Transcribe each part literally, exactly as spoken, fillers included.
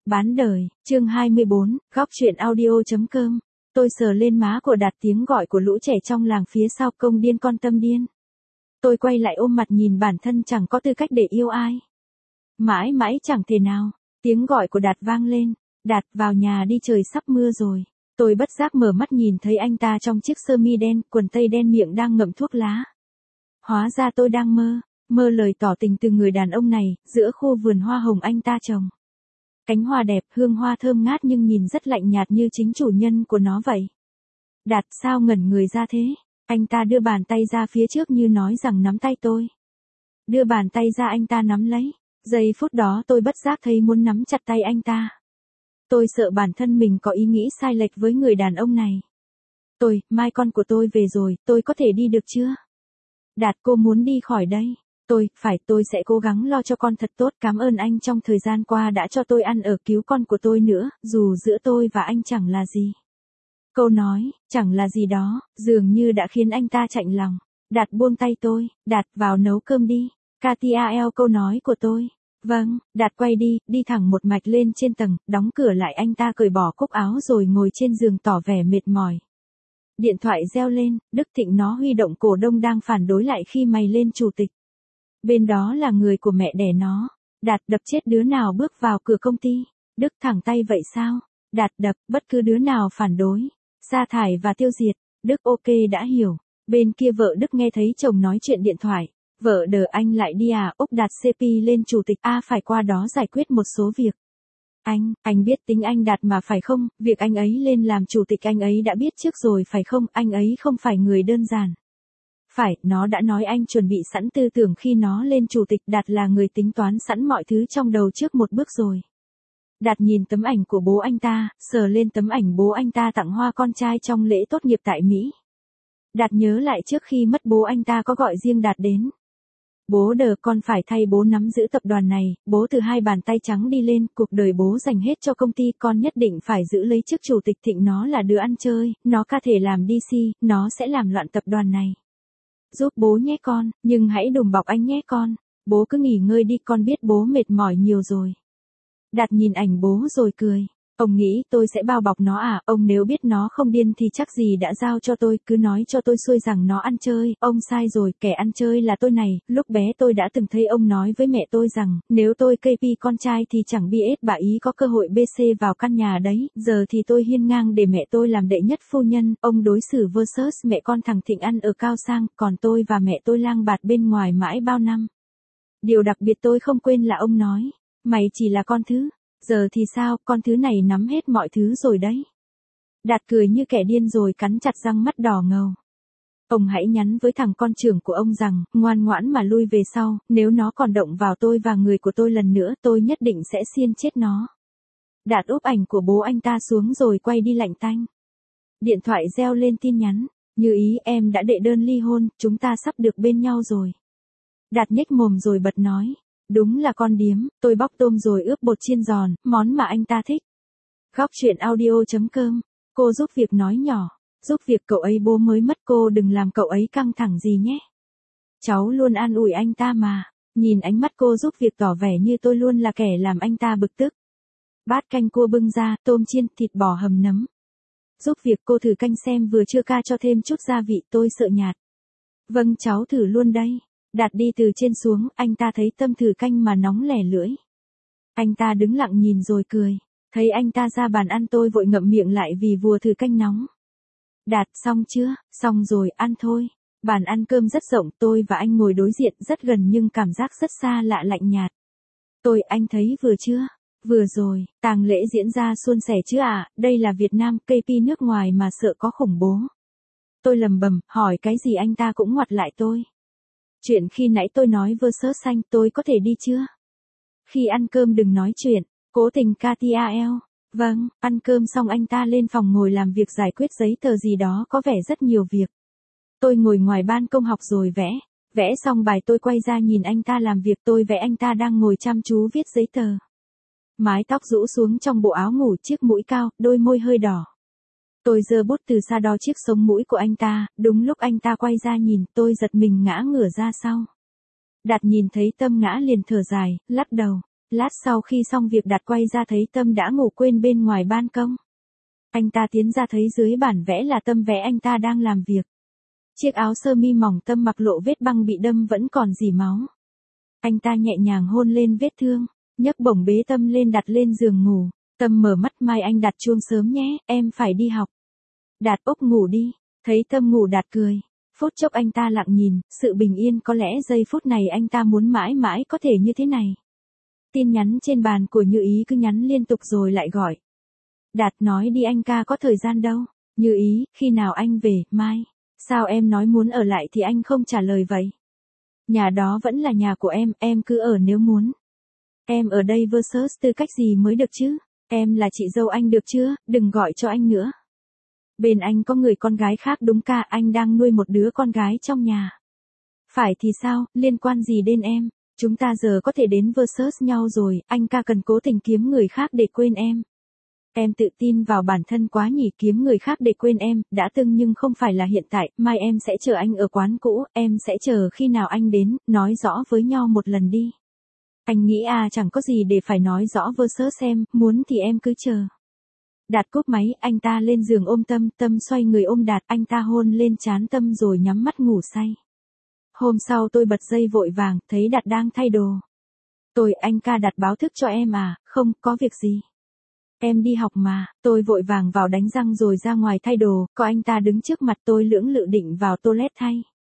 Bán đời, chương hai mươi bốn, góc truyện audio.com. Tôi sờ lên má của Đạt, tiếng gọi của lũ trẻ trong làng phía sau, công điên con tâm điên. Tôi quay lại ôm mặt nhìn bản thân chẳng có tư cách để yêu ai. Mãi mãi chẳng thể nào, tiếng gọi của Đạt vang lên. Đạt, vào nhà đi, trời sắp mưa rồi. Tôi bất giác mở mắt nhìn thấy anh ta trong chiếc sơ mi đen, quần tây đen, miệng đang ngậm thuốc lá. Hóa ra tôi đang mơ, mơ lời tỏ tình từ người đàn ông này, giữa khu vườn hoa hồng anh ta trồng. Cánh hoa đẹp, hương hoa thơm ngát nhưng nhìn rất lạnh nhạt như chính chủ nhân của nó vậy. Đạt, sao ngẩn người ra thế? Anh ta đưa bàn tay ra phía trước như nói rằng nắm tay tôi. Đưa bàn tay ra anh ta nắm lấy. Giây phút đó tôi bất giác thấy muốn nắm chặt tay anh ta. Tôi sợ bản thân mình có ý nghĩ sai lệch với người đàn ông này. Tôi, mai con của tôi về rồi, tôi có thể đi được chưa? Đạt, cô muốn đi khỏi đây. Tôi, phải, tôi sẽ cố gắng lo cho con thật tốt, cảm ơn anh trong thời gian qua đã cho tôi ăn ở, cứu con của tôi nữa, dù giữa tôi và anh chẳng là gì. Câu nói, chẳng là gì đó, dường như đã khiến anh ta chạnh lòng. Đạt buông tay tôi. Đạt, vào nấu cơm đi. Katia eo câu nói của tôi. Vâng, Đạt quay đi, đi thẳng một mạch lên trên tầng, đóng cửa lại. Anh ta cởi bỏ cúc áo rồi ngồi trên giường tỏ vẻ mệt mỏi. Điện thoại reo lên, Đức Thịnh nó huy động cổ đông đang phản đối lại khi mày lên chủ tịch. Bên đó là người của mẹ đẻ nó. Đạt, đập chết đứa nào bước vào cửa công ty. Đức, thẳng tay vậy sao? Đạt, đập bất cứ đứa nào phản đối, sa thải và tiêu diệt. Đức, ok, đã hiểu. Bên kia vợ Đức nghe thấy chồng nói chuyện điện thoại. Vợ đờ, anh lại đi à? Úc Đạt xê pê lên chủ tịch A, phải qua đó giải quyết một số việc. Anh, anh biết tính anh Đạt mà phải không? Việc anh ấy lên làm chủ tịch anh ấy đã biết trước rồi phải không? Anh ấy không phải người đơn giản. Phải, nó đã nói anh chuẩn bị sẵn tư tưởng khi nó lên chủ tịch. Đạt là người tính toán sẵn mọi thứ trong đầu trước một bước rồi. Đạt nhìn tấm ảnh của bố anh ta, sờ lên tấm ảnh bố anh ta tặng hoa con trai trong lễ tốt nghiệp tại Mỹ. Đạt nhớ lại trước khi mất bố anh ta có gọi riêng Đạt đến. Bố đờ, con phải thay bố nắm giữ tập đoàn này. Bố từ hai bàn tay trắng đi lên, cuộc đời bố dành hết cho công ty, con nhất định phải giữ lấy chức chủ tịch. Thịnh nó là đứa ăn chơi, nó có thể làm đê xê, nó sẽ làm loạn tập đoàn này. Giúp bố nhé con, nhưng hãy đùm bọc anh nhé con. Bố cứ nghỉ ngơi đi, con biết bố mệt mỏi nhiều rồi. Đạt nhìn ảnh bố rồi cười. Ông nghĩ tôi sẽ bao bọc nó à? Ông nếu biết nó không điên thì chắc gì đã giao cho tôi, cứ nói cho tôi xuôi rằng nó ăn chơi. Ông sai rồi, kẻ ăn chơi là tôi này. Lúc bé tôi đã từng thấy ông nói với mẹ tôi rằng, nếu tôi ca pê con trai thì chẳng biết bà ý có cơ hội bê xê vào căn nhà đấy. Giờ thì tôi hiên ngang để mẹ tôi làm đệ nhất phu nhân. Ông đối xử versus mẹ con thằng Thịnh ăn ở cao sang, còn tôi và mẹ tôi lang bạt bên ngoài mãi bao năm. Điều đặc biệt tôi không quên là ông nói, mày chỉ là con thứ. Giờ thì sao, con thứ này nắm hết mọi thứ rồi đấy. Đạt cười như kẻ điên rồi cắn chặt răng, mắt đỏ ngầu. Ông hãy nhắn với thằng con trưởng của ông rằng, ngoan ngoãn mà lui về sau, nếu nó còn động vào tôi và người của tôi lần nữa, tôi nhất định sẽ xiên chết nó. Đạt úp ảnh của bố anh ta xuống rồi quay đi lạnh tanh. Điện thoại reo lên tin nhắn, Như Ý, em đã đệ đơn ly hôn, chúng ta sắp được bên nhau rồi. Đạt nhếch mồm rồi bật nói. Đúng là con điếm, tôi bóc tôm rồi ướp bột chiên giòn, món mà anh ta thích. Góc truyện audio.com. Cô giúp việc nói nhỏ. Giúp việc cậu ấy bố mới mất, cô đừng làm cậu ấy căng thẳng gì nhé. Cháu luôn an ủi anh ta mà. Nhìn ánh mắt cô giúp việc tỏ vẻ như tôi luôn là kẻ làm anh ta bực tức. Bát canh cua bưng ra, tôm chiên, thịt bò hầm nấm. Giúp việc, cô thử canh xem vừa chưa ca cho thêm chút gia vị, tôi sợ nhạt. Vâng, cháu thử luôn đây. Đạt đi từ trên xuống, anh ta thấy Tâm thử canh mà nóng lẻ lưỡi. Anh ta đứng lặng nhìn rồi cười. Thấy anh ta ra bàn ăn, tôi vội ngậm miệng lại vì vừa thử canh nóng. Đạt, xong chưa? Xong rồi, ăn thôi. Bàn ăn cơm rất rộng, tôi và anh ngồi đối diện rất gần nhưng cảm giác rất xa lạ, lạnh nhạt. Tôi, anh thấy vừa chưa? Vừa rồi, tang lễ diễn ra suôn sẻ chứ à, đây là Việt Nam, ca pê nước ngoài mà sợ có khủng bố. Tôi lầm bầm, hỏi cái gì anh ta cũng ngoặt lại tôi. Chuyện khi nãy tôi nói versus xanh, tôi có thể đi chưa? Khi ăn cơm đừng nói chuyện, cố tình Katia eo. Vâng, ăn cơm xong anh ta lên phòng ngồi làm việc, giải quyết giấy tờ gì đó, có vẻ rất nhiều việc. Tôi ngồi ngoài ban công học rồi vẽ, vẽ xong bài tôi quay ra nhìn anh ta làm việc, tôi vẽ anh ta đang ngồi chăm chú viết giấy tờ. Mái tóc rũ xuống trong bộ áo ngủ, chiếc mũi cao, đôi môi hơi đỏ. Tôi giơ bút từ xa đo chiếc sống mũi của anh ta, đúng lúc anh ta quay ra nhìn, tôi giật mình ngã ngửa ra sau. Đạt nhìn thấy Tâm ngã liền thở dài, lắc đầu. Lát sau khi xong việc Đạt quay ra thấy Tâm đã ngủ quên bên ngoài ban công. Anh ta tiến ra thấy dưới bản vẽ là Tâm vẽ anh ta đang làm việc. Chiếc áo sơ mi mỏng Tâm mặc lộ vết băng bị đâm vẫn còn rỉ máu. Anh ta nhẹ nhàng hôn lên vết thương, nhấc bổng bế Tâm lên đặt lên giường ngủ. Tâm mở mắt, mai anh đặt chuông sớm nhé, em phải đi học. Đạt ốc ngủ đi, thấy Tâm ngủ Đạt cười. Phút chốc anh ta lặng nhìn, sự bình yên có lẽ giây phút này anh ta muốn mãi mãi có thể như thế này. Tin nhắn trên bàn của Như Ý cứ nhắn liên tục rồi lại gọi. Đạt nói đi anh ca có thời gian đâu. Như Ý, khi nào anh về, mai. Sao em nói muốn ở lại thì anh không trả lời vậy? Nhà đó vẫn là nhà của em, em cứ ở nếu muốn. Em ở đây versus tư cách gì mới được chứ? Em là chị dâu anh được chưa, đừng gọi cho anh nữa. Bên anh có người con gái khác đúng ca, anh đang nuôi một đứa con gái trong nhà. Phải thì sao, liên quan gì đến em? Chúng ta giờ có thể đến versus nhau rồi, anh ca cần cố tình kiếm người khác để quên em. Em tự tin vào bản thân quá nhỉ, kiếm người khác để quên em, đã từng nhưng không phải là hiện tại, mai em sẽ chờ anh ở quán cũ, em sẽ chờ khi nào anh đến, nói rõ với nhau một lần đi. Anh nghĩ à chẳng có gì để phải nói rõ versus em, muốn thì em cứ chờ. Đạt cúp máy, anh ta lên giường ôm Tâm, Tâm xoay người ôm Đạt, anh ta hôn lên trán Tâm rồi nhắm mắt ngủ say. Hôm sau tôi bật dây vội vàng, thấy Đạt đang thay đồ. Tôi, anh ca Đạt báo thức cho em à, không, có việc gì. Em đi học mà, tôi vội vàng vào đánh răng rồi ra ngoài thay đồ, có anh ta đứng trước mặt tôi lưỡng lự định vào toilet thay.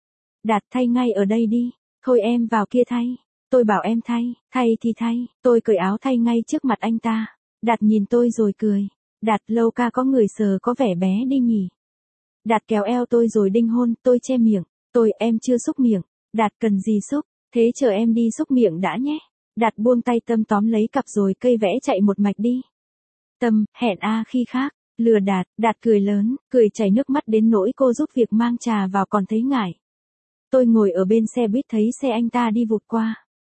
Đạt thay ngay ở đây đi, thôi em vào kia thay. Tôi bảo em thay, thay thì thay, tôi cởi áo thay ngay trước mặt anh ta. Đạt nhìn tôi rồi cười. Đạt lâu ca có người sờ có vẻ bé đi nhỉ. Đạt kéo eo tôi rồi đinh hôn, tôi che miệng. Tôi, em chưa xúc miệng. Đạt cần gì xúc, thế chờ em đi xúc miệng đã nhé. Đạt buông tay Tâm tóm lấy cặp rồi cây vẽ chạy một mạch đi. Tâm, hẹn a khi khác, lừa Đạt, Đạt cười lớn, cười chảy nước mắt đến nỗi cô giúp việc mang trà vào còn thấy ngại. Tôi ngồi ở bên xe buýt thấy xe anh ta đi vụt qua.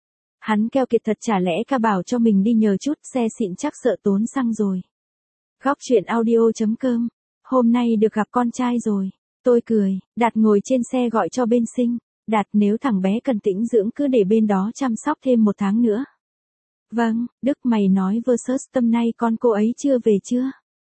Hắn keo kiệt thật, chả lẽ ca bảo cho mình đi nhờ chút, xe xịn chắc sợ tốn xăng rồi. Góc chuyện audio chấm com. Hôm nay được gặp con trai rồi. Tôi cười, Đạt ngồi trên xe gọi cho bên sinh. Đạt, nếu thằng bé cần tĩnh dưỡng cứ để bên đó chăm sóc thêm một tháng nữa. Vâng, Đức mày nói versus Tâm nay con cô ấy chưa về chưa?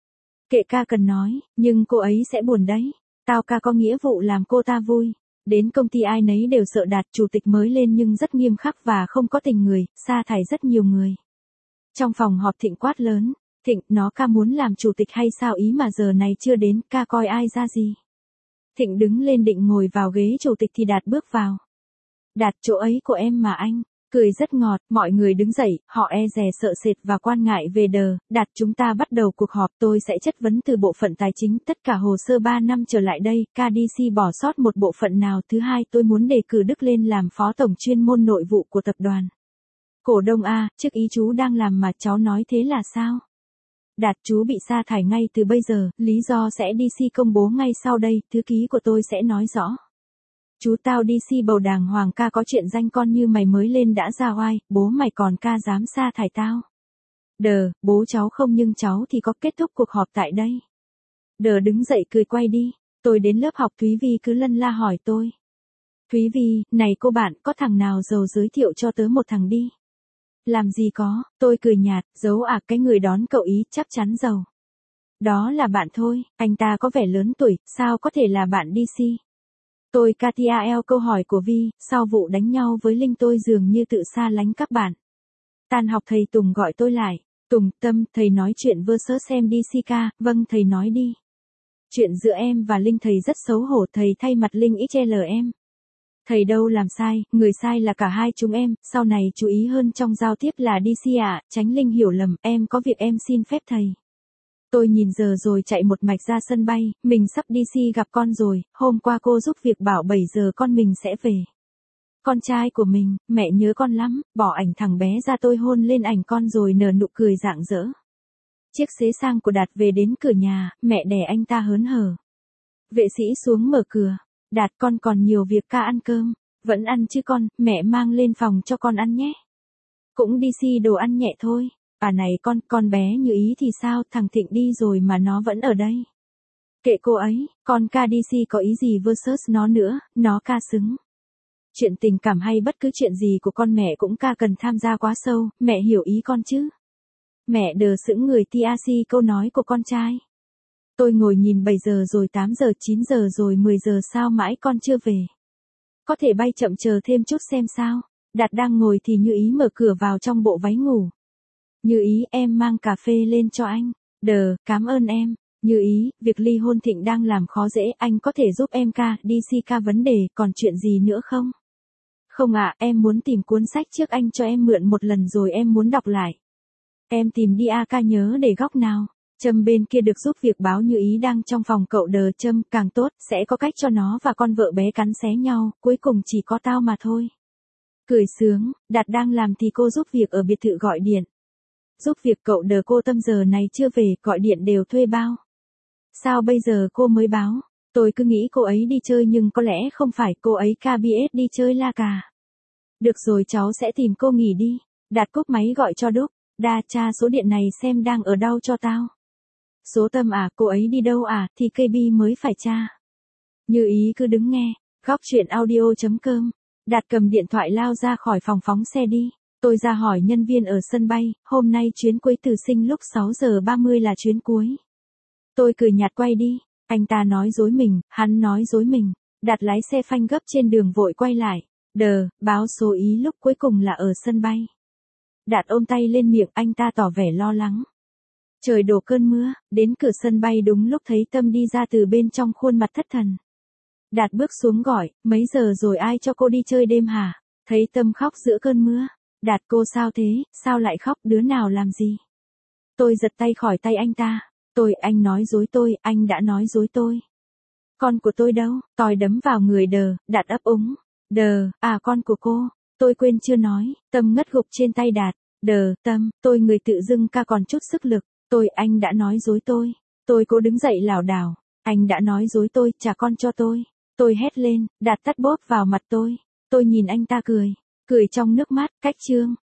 Kệ ca cần nói, nhưng cô ấy sẽ buồn đấy. Tao ca có nghĩa vụ làm cô ta vui. Đến công ty ai nấy đều sợ Đạt, chủ tịch mới lên nhưng rất nghiêm khắc và không có tình người, sa thải rất nhiều người. Trong phòng họp Thịnh quát lớn. Thịnh, nó ca muốn làm chủ tịch hay sao, ý mà giờ này chưa đến, ca coi ai ra gì. Thịnh đứng lên định ngồi vào ghế chủ tịch thì Đạt bước vào. Đạt, chỗ ấy của em mà anh. Cười rất ngọt, mọi người đứng dậy, họ e dè sợ sệt và quan ngại về đờ. Đạt, chúng ta bắt đầu cuộc họp, tôi sẽ chất vấn từ bộ phận tài chính, tất cả hồ sơ ba năm trở lại đây, ca đê xê bỏ sót một bộ phận nào. Thứ hai, tôi muốn đề cử Đức lên làm phó tổng chuyên môn nội vụ của tập đoàn. Cổ đông A, trước ý chú đang làm mà cháu nói thế là sao? Đạt, chú bị sa thải ngay từ bây giờ, lý do sẽ đê xê công bố ngay sau đây, thư ký của tôi sẽ nói rõ. Chú tao đê xê bầu đàng hoàng, ca có chuyện danh con như mày mới lên đã ra oai, bố mày còn ca dám sa thải tao. Đờ, bố cháu không nhưng cháu thì có, kết thúc cuộc họp tại đây. Đờ đứng dậy cười quay đi, tôi đến lớp học Thúy Vi cứ lân la hỏi tôi. Thúy Vi, này cô bạn, có thằng nào giàu giới thiệu cho tớ một thằng đi. Làm gì có, tôi cười nhạt, giấu à, cái người đón cậu ý chắc chắn giàu. Đó là bạn thôi, anh ta có vẻ lớn tuổi, sao có thể là bạn đê xê. Tôi Katia eo câu hỏi của Vi, sau vụ đánh nhau với Linh tôi dường như tự xa lánh các bạn. Tan học thầy Tùng gọi tôi lại, Tùng, Tâm, thầy nói chuyện versus em đê xê ca, vâng thầy nói đi. Chuyện giữa em và Linh thầy rất xấu hổ, thầy thay mặt Linh ích lờ em. Thầy đâu làm sai, người sai là cả hai chúng em, sau này chú ý hơn trong giao tiếp là đê xê ạ, à, tránh Linh hiểu lầm, em có việc em xin phép thầy. Tôi nhìn giờ rồi chạy một mạch ra sân bay, mình sắp đê xê gặp con rồi, hôm qua cô giúp việc bảo bảy giờ con mình sẽ về. Con trai của mình, mẹ nhớ con lắm, bỏ ảnh thằng bé ra tôi hôn lên ảnh con rồi nở nụ cười rạng rỡ. Chiếc xế sang của Đạt về đến cửa nhà, mẹ đẻ anh ta hớn hở. Vệ sĩ xuống mở cửa. Đạt, con còn nhiều việc, ca ăn cơm. Vẫn ăn chứ con, mẹ mang lên phòng cho con ăn nhé. Cũng đê xê đồ ăn nhẹ thôi. À này con, con bé Như Ý thì sao, thằng Thịnh đi rồi mà nó vẫn ở đây. Kệ cô ấy, con ca đê xê có ý gì versus nó nữa, nó ca xứng. Chuyện tình cảm hay bất cứ chuyện gì của con mẹ cũng ca cần tham gia quá sâu, mẹ hiểu ý con chứ. Mẹ đờ sững người ti a xi câu nói của con trai. Tôi ngồi nhìn bảy giờ rồi tám giờ chín giờ rồi mười giờ sao mãi con chưa về. Có thể bay chậm chờ thêm chút xem sao. Đạt đang ngồi thì Như Ý mở cửa vào trong bộ váy ngủ. Như Ý, em mang cà phê lên cho anh. Đờ, cảm ơn em. Như Ý, việc ly hôn Thịnh đang làm khó dễ, anh có thể giúp em ca, đi si ca vấn đề, còn chuyện gì nữa không? Không ạ, em muốn tìm cuốn sách trước anh cho em mượn một lần rồi em muốn đọc lại. Em tìm đi a ca nhớ để góc nào. Trâm bên kia được giúp việc báo Như Ý đang trong phòng cậu đờ. Trâm, càng tốt, sẽ có cách cho nó và con vợ bé cắn xé nhau, cuối cùng chỉ có tao mà thôi. Cười sướng, Đạt đang làm thì cô giúp việc ở biệt thự gọi điện. Giúp việc cậu đờ, cô Tâm giờ này chưa về, gọi điện đều thuê bao. Sao bây giờ cô mới báo? Tôi cứ nghĩ cô ấy đi chơi nhưng có lẽ không phải, cô ấy ca bê ét đi chơi la cà. Được rồi, cháu sẽ tìm cô nghỉ đi. Đạt cúp máy gọi cho Đúc. Đa, tra số điện này xem đang ở đâu cho tao. Số Tâm à, cô ấy đi đâu à, thì ca bê mới phải tra. Như Ý cứ đứng nghe. Góc chuyện audio chấm com. Đạt cầm điện thoại lao ra khỏi phòng phóng xe đi. Tôi ra hỏi nhân viên ở sân bay, hôm nay chuyến cuối từ Sinh lúc sáu giờ ba mươi là chuyến cuối. Tôi cười nhạt quay đi. Anh ta nói dối mình, hắn nói dối mình. Đạt lái xe phanh gấp trên đường vội quay lại. Đờ, báo số Ý lúc cuối cùng là ở sân bay. Đạt ôm tay lên miệng, anh ta tỏ vẻ lo lắng. Trời đổ cơn mưa, đến cửa sân bay đúng lúc thấy Tâm đi ra từ bên trong, khuôn mặt thất thần. Đạt bước xuống gọi, mấy giờ rồi, ai cho cô đi chơi đêm hả? Thấy Tâm khóc giữa cơn mưa. Đạt, cô sao thế, sao lại khóc, đứa nào làm gì? Tôi giật tay khỏi tay anh ta. Tôi, anh nói dối tôi, anh đã nói dối tôi. Con của tôi đâu? Tòi đấm vào người đờ. Đạt ấp úng. Đờ, à con của cô. Tôi quên chưa nói. Tâm ngất gục trên tay Đạt. Đờ, Tâm, tôi người tự dưng ca còn chút sức lực. Tôi, anh đã nói dối tôi. Tôi cố đứng dậy lảo đảo. Anh đã nói dối tôi, trả con cho tôi. Tôi hét lên, Đạt tát bốp vào mặt tôi. Tôi nhìn anh ta cười. Cười trong nước mắt, cách chương.